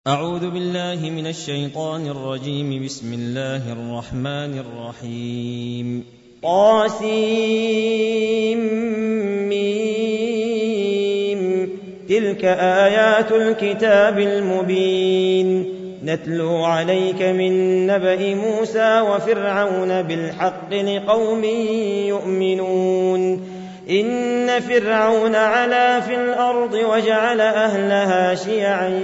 أعوذ بالله من الشيطان الرجيم. بسم الله الرحمن الرحيم. طاسيم. تلك آيات الكتاب المبين. نتلو عليك من نبأ موسى وفرعون بالحق لقوم يؤمنون. إن فرعون علا في الأرض وجعل أهلها شيعا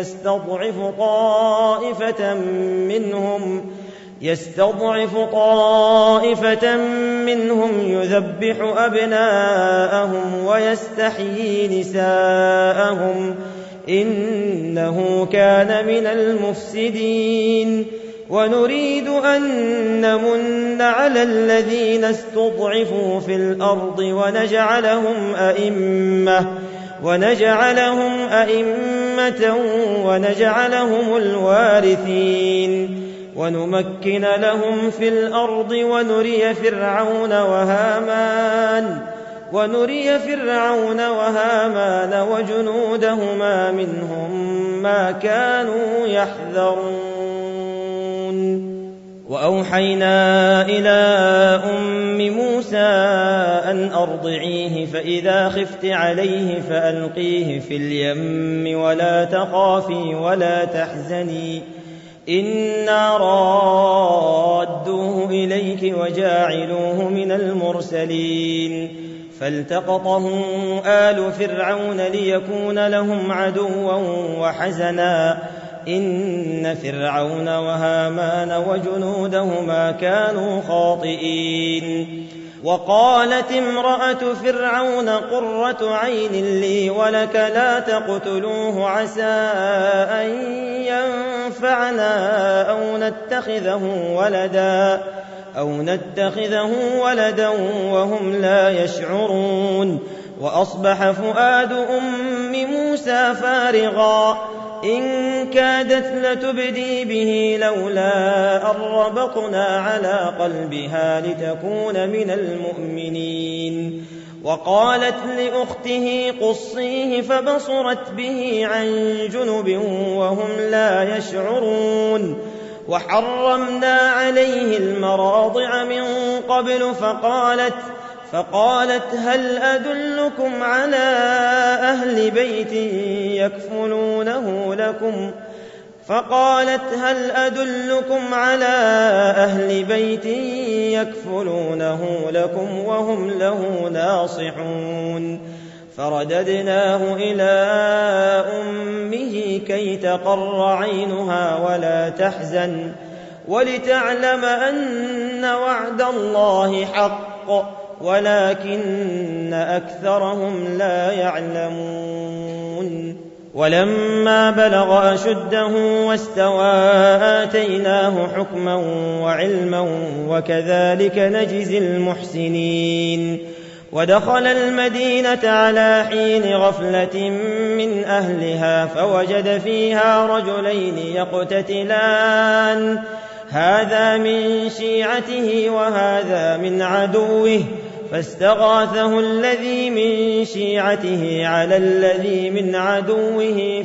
يستضعف طائفة منهم يذبح أبناءهم ويستحيي نساءهم إنه كان من المفسدين. ونريد أن نمن على الذين استضعفوا في الأرض ونجعلهم أئمة ونجعلهم الوارثين ونمكن لهم في الأرض ونري فرعون وهامان وجنودهما منهم ما كانوا يحذرون. وأوحينا إلى أم موسى أن أرضعيه فإذا خفت عليه فألقيه في اليم ولا تخافي ولا تحزني إنا رادوه إليك وجاعلوه من المرسلين. فالتقطه آل فرعون ليكون لهم عدوا وحزنا إن فرعون وهامان وجنودهما كانوا خاطئين. وقالت امرأة فرعون قرة عين لي ولك لا تقتلوه عسى أن ينفعنا أو نتخذه ولدا وهم لا يشعرون. وأصبح فؤاد أم موسى فارغا إن كادت لتبدي به لولا أن ربطنا على قلبها لتكون من المؤمنين. وقالت لأخته قصيه فبصرت به عن جنب وهم لا يشعرون. وحرمنا عليه المراضع من قبل فقالت هل أدلكم على أهل بيت يكفلونه لكم وهم له ناصحون. فرددناه إلى أمه كي تقر عينها ولا تحزن ولتعلم أن وعد الله حق ولكن أكثرهم لا يعلمون. ولما بلغ أشده واستوى آتيناه حكما وعلما وكذلك نجزي المحسنين. ودخل المدينة على حين غفلة من أهلها فوجد فيها رجلين يقتتلان هذا من شيعته وهذا من عدوه فاستغاثه الذي من شيعته على الذي من عدوه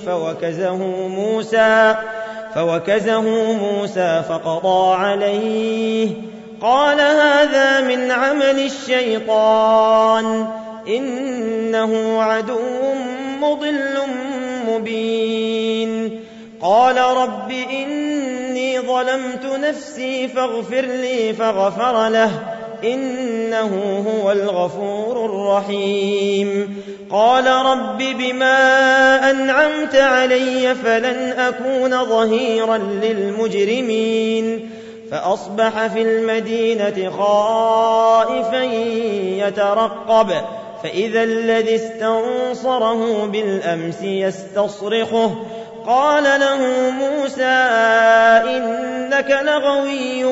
فوكزه موسى فقضى عليه. قال هذا من عمل الشيطان إنه عدو مضل مبين. قال رب إني ظلمت نفسي فاغفر لي فغفر له إنه هو الغفور الرحيم. قال رب بما أنعمت علي فلن أكون ظهيرا للمجرمين. فأصبح في المدينة خائفا يترقب فإذا الذي استنصره بالأمس يستصرخه قال له موسى إنك لغوي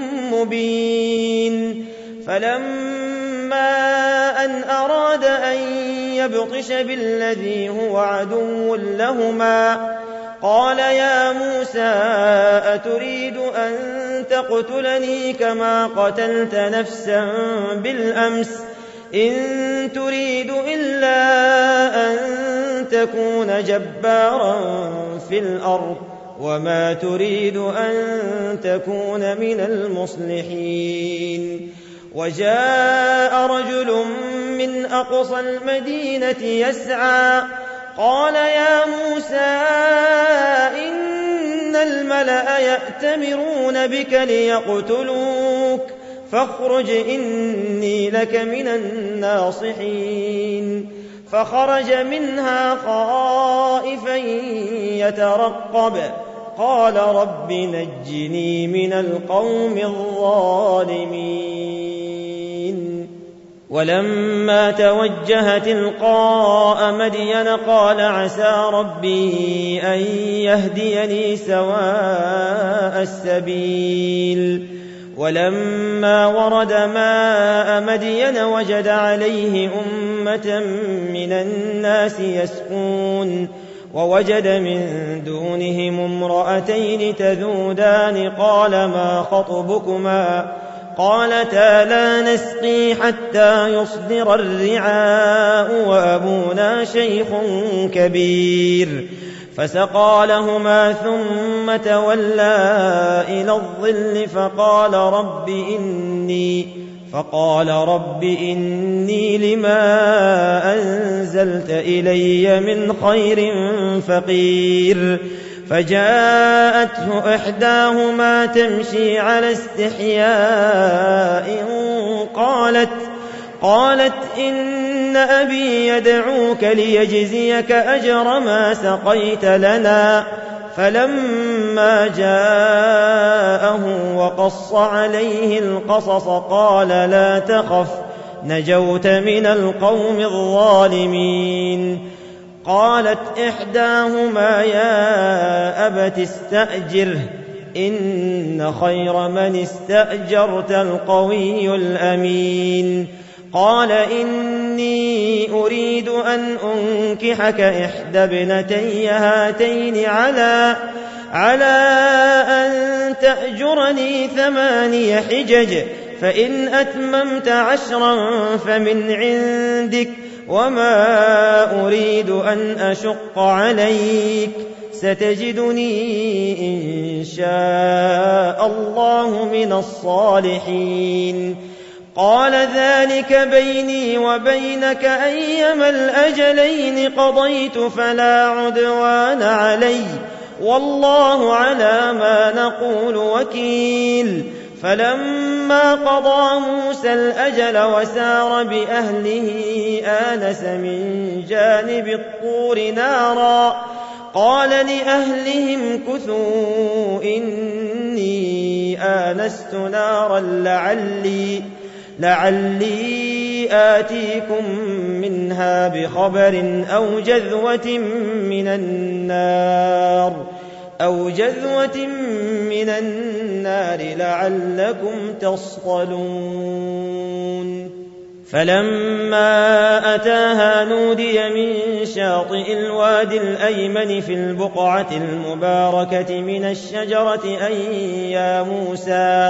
مبين. فلما أن أراد أن يبطش بالذي هو عدو لهما قال يا موسى أتريد أن تقتلني كما قتلت نفسا بالأمس إن تريد إلا أن تكون جبارا في الأرض وما تريد أن تكون من المصلحين. وجاء رجل من أقصى المدينة يسعى قال يا موسى إن الملأ يأتمرون بك ليقتلوك فاخرج إني لك من الناصحين. فخرج منها خائفا يترقب قال رب نجني من القوم الظالمين. ولما توجه تلقاء مدين قال عسى ربي أن يهديني سواء السبيل. ولما ورد ماء مدين وجد عليه أمة من الناس يسقون ووجد من دونهم امرأتين تذودان قال ما خطبكما قالتا لا نسقي حتى يصدر الرعاء وأبونا شيخ كبير. فسقى لهما ثم تولى إلى الظل فقال رب إني لما أنزلت إلي من خير فقير. فجاءته إحداهما تمشي على استحياء قالت إن أبي يدعوك ليجزيك أجر ما سقيت لنا. فلما جاءه وقص عليه القصص قال لا تخف نجوت من القوم الظالمين. قالت إحداهما يا أبت استأجره إن خير من استأجرت القوي الأمين. قال إني أريد أن أنكحك إحدى ابنتي هاتين على أن تأجرني 8 حجج فإن أتممت 10 فمن عندك وما أريد أن أشق عليك ستجدني إن شاء الله من الصالحين. قال ذلك بيني وبينك أيما الأجلين قضيت فلا عدوان علي والله على ما نقول وكيل. فلما قضى موسى الأجل وسار بأهله آنس من جانب الطور نارا قال لأهلهم كثوا إني آنست نارا لعلي آتيكم منها بخبر أو جذوة من النار لعلكم تصطلون. فلما أتاها نودي من شاطئ الوادي الأيمن في البقعة المباركة من الشجرة أن يا موسى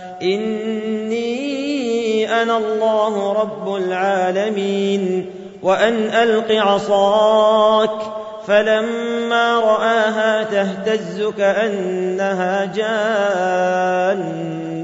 إني أنا الله رب العالمين وأن ألق عصاك. فلما رآها تهتز كأنها جان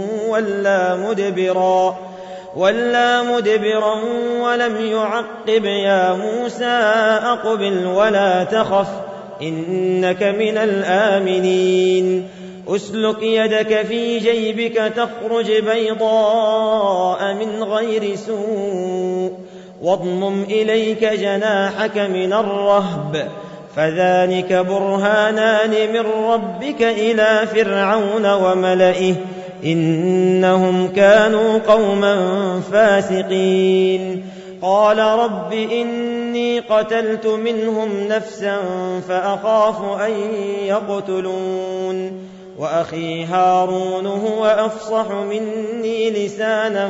ولا مدبرا ولم يعقب يا موسى أقبل ولا تخف إنك من الآمنين. أسلك يدك في جيبك تخرج بيضاء من غير سوء واضمم إليك جناحك من الرهب فذلك برهانان من ربك إلى فرعون وملئه إنهم كانوا قوما فاسقين. قال رب إني قتلت منهم نفسا فأخاف أن يقتلون وأخي هارون هو أفصح مني لسانا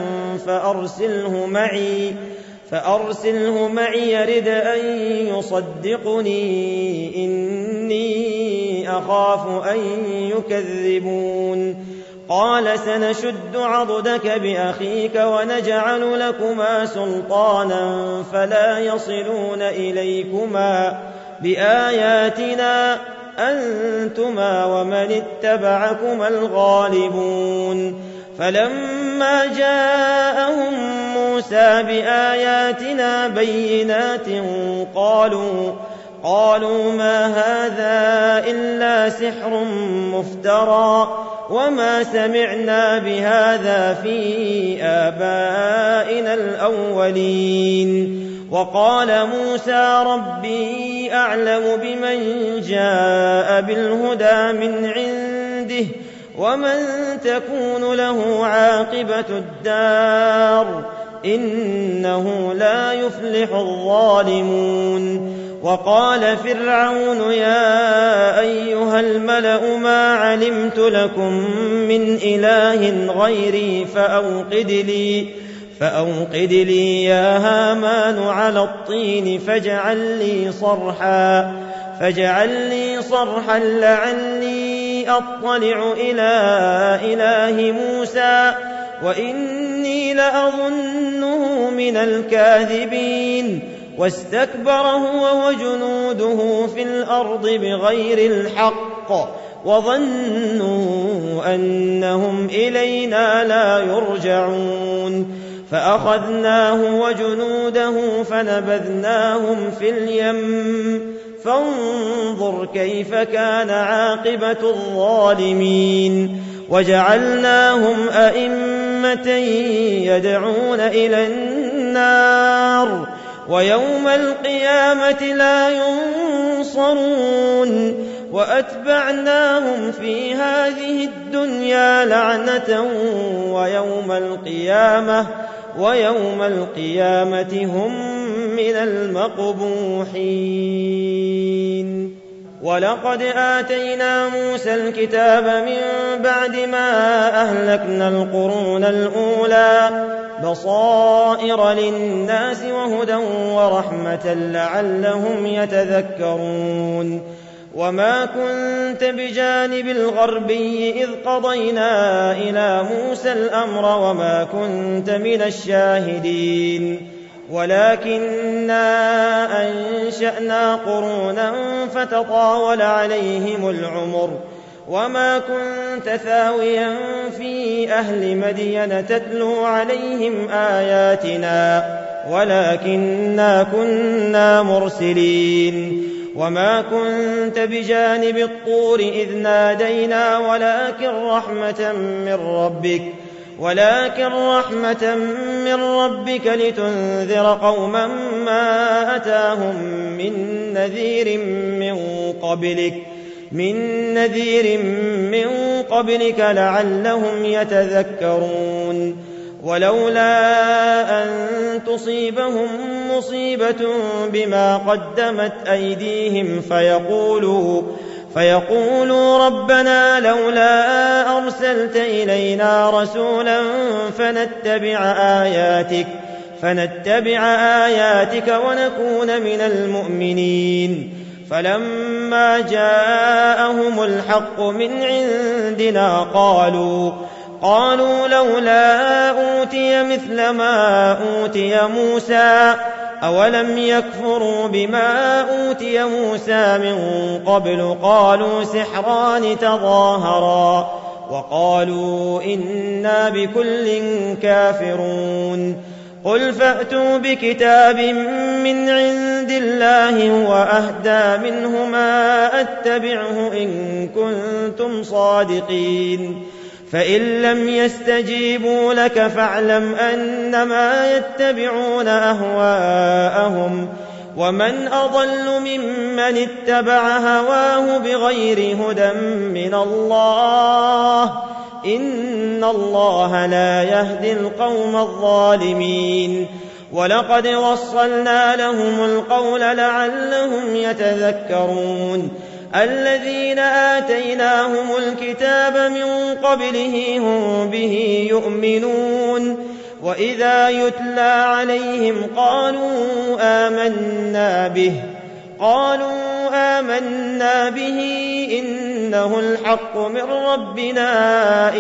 فأرسله معي يرد أن يصدقني إني أخاف أن يكذبون. قال سنشد عضدك بأخيك ونجعل لكما سلطانا فلا يصلون إليكما بآياتنا أنتما ومن اتبعكما الغالبون فلما جاءهم موسى بآياتنا بينات قالوا ما هذا إلا سحر مفترى وما سمعنا بهذا في آبائنا الأولين وقال موسى ربي أعلم بمن جاء بالهدى من عنده ومن تكون له عاقبة الدار إنه لا يفلح الظالمون وقال فرعون يا أيها الملأ ما علمت لكم من إله غيري فأوقد لي يا هامان على الطين فاجعل لي صرحا لعلي أطلع إلى إله موسى وإني لأظنه من الكاذبين واستكبر هو وجنوده في الأرض بغير الحق وظنوا أنهم إلينا لا يرجعون فأخذناه وجنوده فنبذناهم في اليم فانظر كيف كان عاقبة الظالمين وجعلناهم أئمة يدعون إلى النار ويوم القيامة لا ينصرون وأتبعناهم في هذه الدنيا لعنة ويوم القيامة هم من المقبوحين ولقد آتينا موسى الكتاب من بعد ما أهلكنا القرون الأولى بصائر للناس وهدى ورحمة لعلهم يتذكرون وما كنت بجانب الغربي إذ قضينا إلى موسى الأمر وما كنت من الشاهدين ولكننا أنشأنا قرونا فتطاول عليهم العمر وما كنت ثاويا في أهل مدين تتلو عليهم آياتنا ولكننا كنا مرسلين وما كنت بجانب الطور إذ نادينا ولكن رحمة من ربك لتنذر قوما ما أتاهم من نذير من قبلك لعلهم يتذكرون ولولا أن تصيبهم مصيبة بما قدمت أيديهم فيقولوا ربنا لولا أرسلت إلينا رسولا فنتبع آياتك ونكون من المؤمنين فلما جاءهم الحق من عندنا قالوا لولا أوتي مثل ما أوتي موسى أولم يكفروا بما أوتي موسى من قبل قالوا سحران تظاهرا وقالوا إنا بكل كافرون قل فأتوا بكتاب من عند الله هو أهدى منه ما أتبعه إن كنتم صادقين فإن لم يستجيبوا لك فاعلم أنما يتبعون أهواءهم ومن أضل ممن اتبع هواه بغير هدى من الله إن الله لا يهدي القوم الظالمين ولقد وصلنا لهم القول لعلهم يتذكرون الذين آتيناهم الكتاب من قبله هم به يؤمنون وإذا يتلى عليهم قالوا آمنا به إنا إنه الحق من ربنا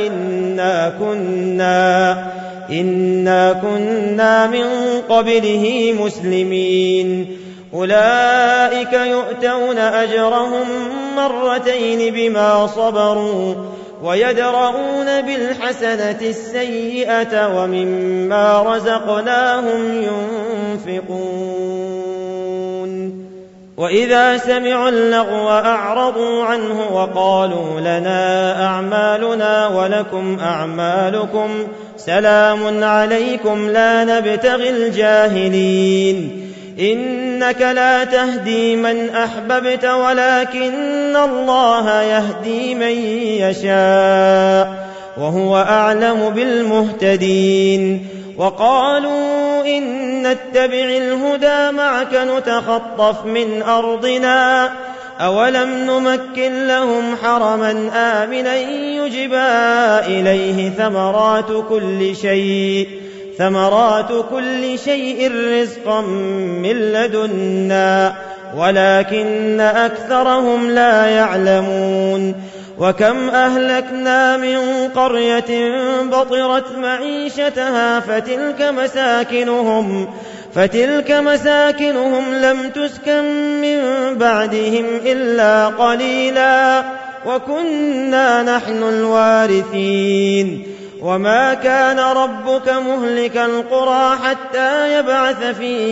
إنا كنا من قبله مسلمين أولئك يؤتون أجرهم مرتين بما صبروا ويدرؤون بالحسنة السيئة ومما رزقناهم ينفقون وإذا سمعوا اللغو أعرضوا عنه وقالوا لنا أعمالنا ولكم أعمالكم سلام عليكم لا نبتغي الجاهلين إنك لا تهدي من أحببت ولكن الله يهدي من يشاء وهو أعلم بالمهتدين وقالوا إن نتبع الهدى معك نتخطف من أرضنا أولم نمكن لهم حرما آمنا يجبى إليه ثمرات كل شيء رزقا من لدنا ولكن أكثرهم لا يعلمون وكم أهلكنا من قرية بطرت معيشتها فتلك مساكنهم لم تسكن من بعدهم إلا قليلا وكنا نحن الوارثين وما كان ربك مهلك القرى حتى يبعث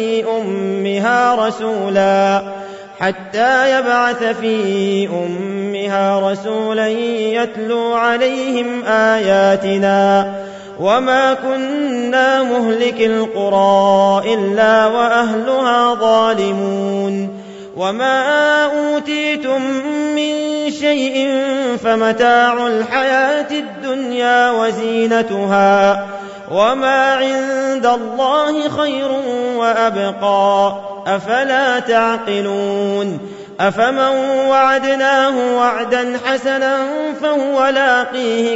في أمها رسولا يتلو عليهم آياتنا وما كنا مهلك القرى إلا وأهلها ظالمون وما أوتيتم من شيء فمتاع الحياة الدنيا وزينتها وما عند الله خير وأبقى أفلا تعقلون أفمن وعدناه وعدا حسنا فهو لاقيه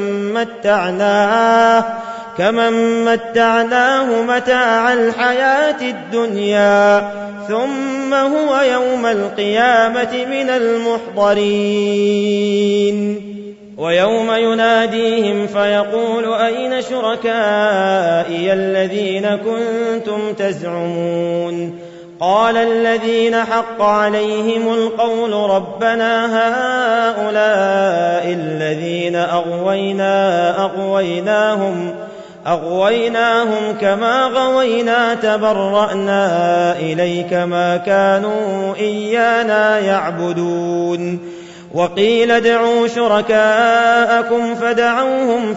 كمن متعناه متاع الحياة الدنيا ثم هو يوم القيامة من المحضرين ويوم يناديهم فيقول أين شركائي الذين كنتم تزعمون قال الذين حق عليهم القول ربنا هؤلاء الذين أغويناهم كما غوينا تبرأنا إليك ما كانوا إيانا يعبدون وقيل ادعوا شركاءكم فدعوهم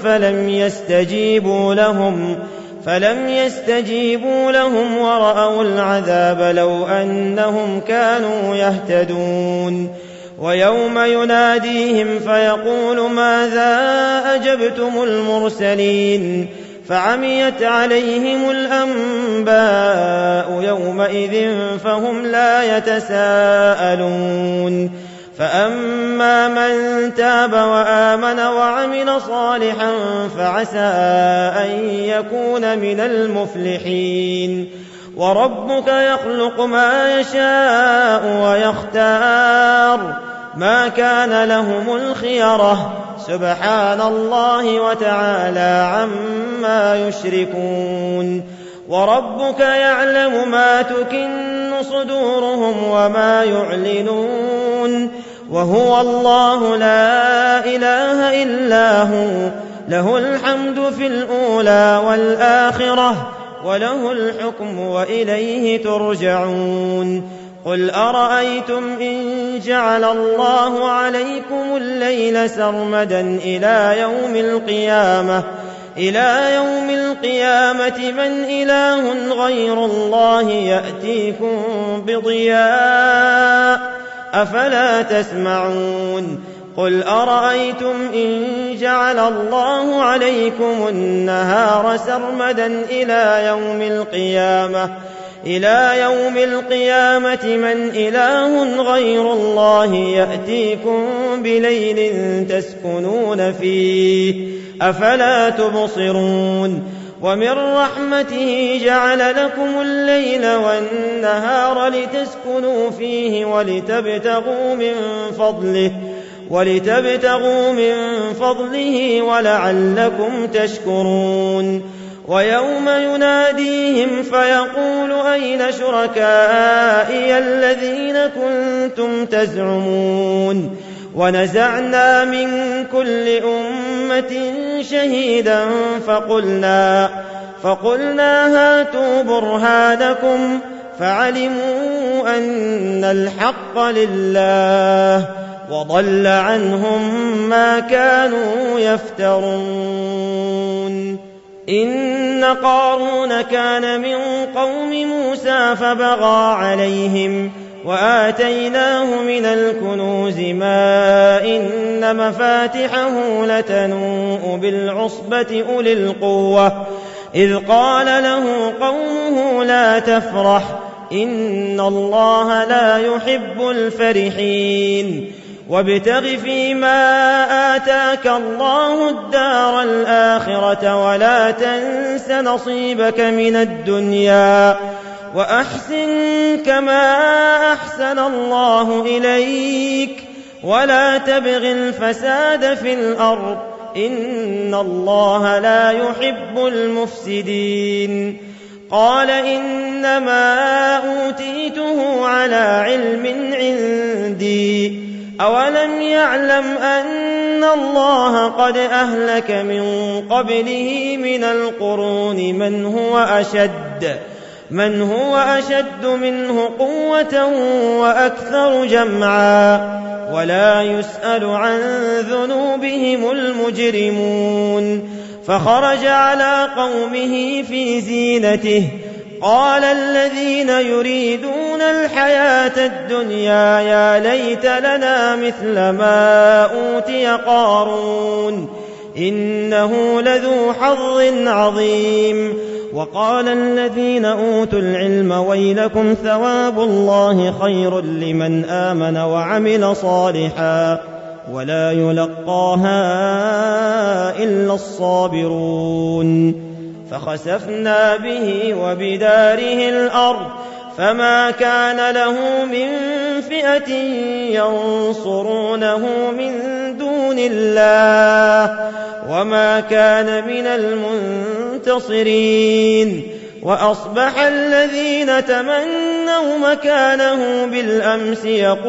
فلم يستجيبوا لهم ورأوا العذاب لو أنهم كانوا يهتدون ويوم يناديهم فيقول ماذا أجبتم المرسلين فعميت عليهم الأنباء يومئذ فهم لا يتساءلون فأما من تاب وآمن وعمل صالحا فعسى أن يكون من المفلحين وربك يخلق ما يشاء ويختار ما كان لهم الخيرة سبحان الله وتعالى عما يشركون وربك يعلم ما تكن صدورهم وما يعلنون وهو الله لا إله إلا هو له الحمد في الأولى والآخرة وله الحكم وإليه ترجعون قل أرأيتم إن جعل الله عليكم الليل سرمدا إلى يوم القيامة من إله غير الله يأتيكم بضياء أفلا تسمعون قل أرأيتم إن جعل الله عليكم النهار سرمدا إلى يوم القيامة من إله غير الله يأتيكم بليل تسكنون فيه أفلا تبصرون ومن رحمته جعل لكم الليل والنهار لتسكنوا فيه ولتبتغوا من فضله ولتبتغوا من فضله ولعلكم تشكرون ويوم يناديهم فيقول أين شركائي الذين كنتم تزعمون ونزعنا من كل أمة شهيدا فقلنا هاتوا برهانكم فعلموا أن الحق لله وضل عنهم ما كانوا يفترون إن قارون كان من قوم موسى فبغى عليهم وآتيناه من الكنوز ما إن مفاتحه لتنوء بالعصبة أولي القوة إذ قال له قومه لا تفرح إن الله لا يحب الفرحين وابتغ فيما آتاك الله الدار الآخرة ولا تنس نصيبك من الدنيا وأحسن كما أحسن الله إليك ولا تبغ الفساد في الأرض إن الله لا يحب المفسدين قال إنما أوتيته على علم عندي أولم يعلم أن الله قد أهلك من قبله من القرون من هو أشد منه قوة وأكثر جمعا ولا يسأل عن ذنوبهم المجرمون فخرج على قومه في زينته قال الذين يريدون الحياة الدنيا يا ليت لنا مثل ما أوتي قارون إنه لذو حظ عظيم وقال الذين أوتوا العلم ويلكم ثواب الله خير لمن آمن وعمل صالحا ولا يلقاها إلا الصابرون فخسفنا به وبداره الأرض فما كان له من فئة ينصرونه من دون الله وما كان من المنتصرين وأصبح الذين تمنوا مكانه بالأمس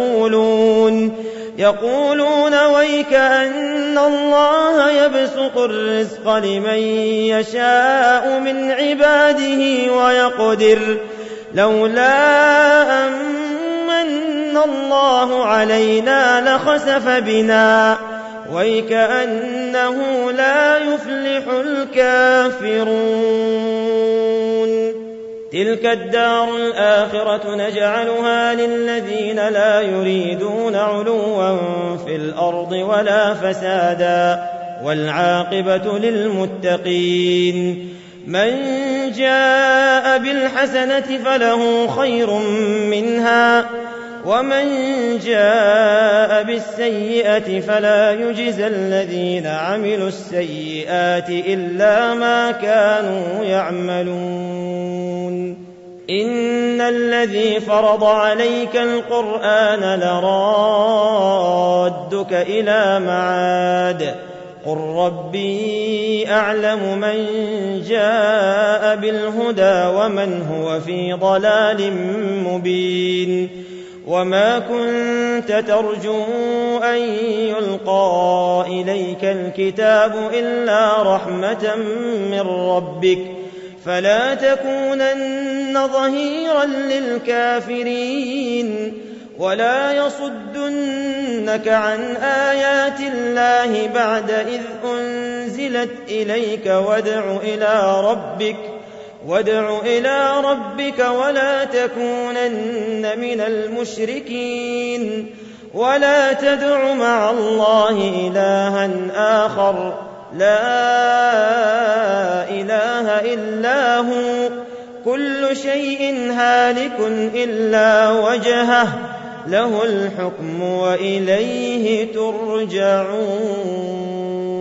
يقولون ويك أن الله يبسط الرزق لمن يشاء من عباده ويقدر لولا أمن الله علينا لخسف بنا ويك أنه لا يفلح الكافرون تلك الدار الآخرة نجعلها للذين لا يريدون علوا في الأرض ولا فسادا والعاقبة للمتقين من جاء بالحسنة فله خير منها ومن جاء بالسيئة فلا يجزى الذين عملوا السيئات إلا ما كانوا يعملون إن الذي فرض عليك القرآن لرادك إلى معاد قل ربي أعلم من جاء بالهدى ومن هو في ضلال مبين وما كنت ترجو أن يلقى إليك الكتاب إلا رحمة من ربك فلا تكونن ظهيرا للكافرين ولا يصدنك عن آيات الله بعد إذ أنزلت إليك وادع إلى ربك ولا تكونن من المشركين ولا تدع مع الله إلها آخر لا إله إلا هو كل شيء هالك إلا وجهه له الحكم وإليه ترجعون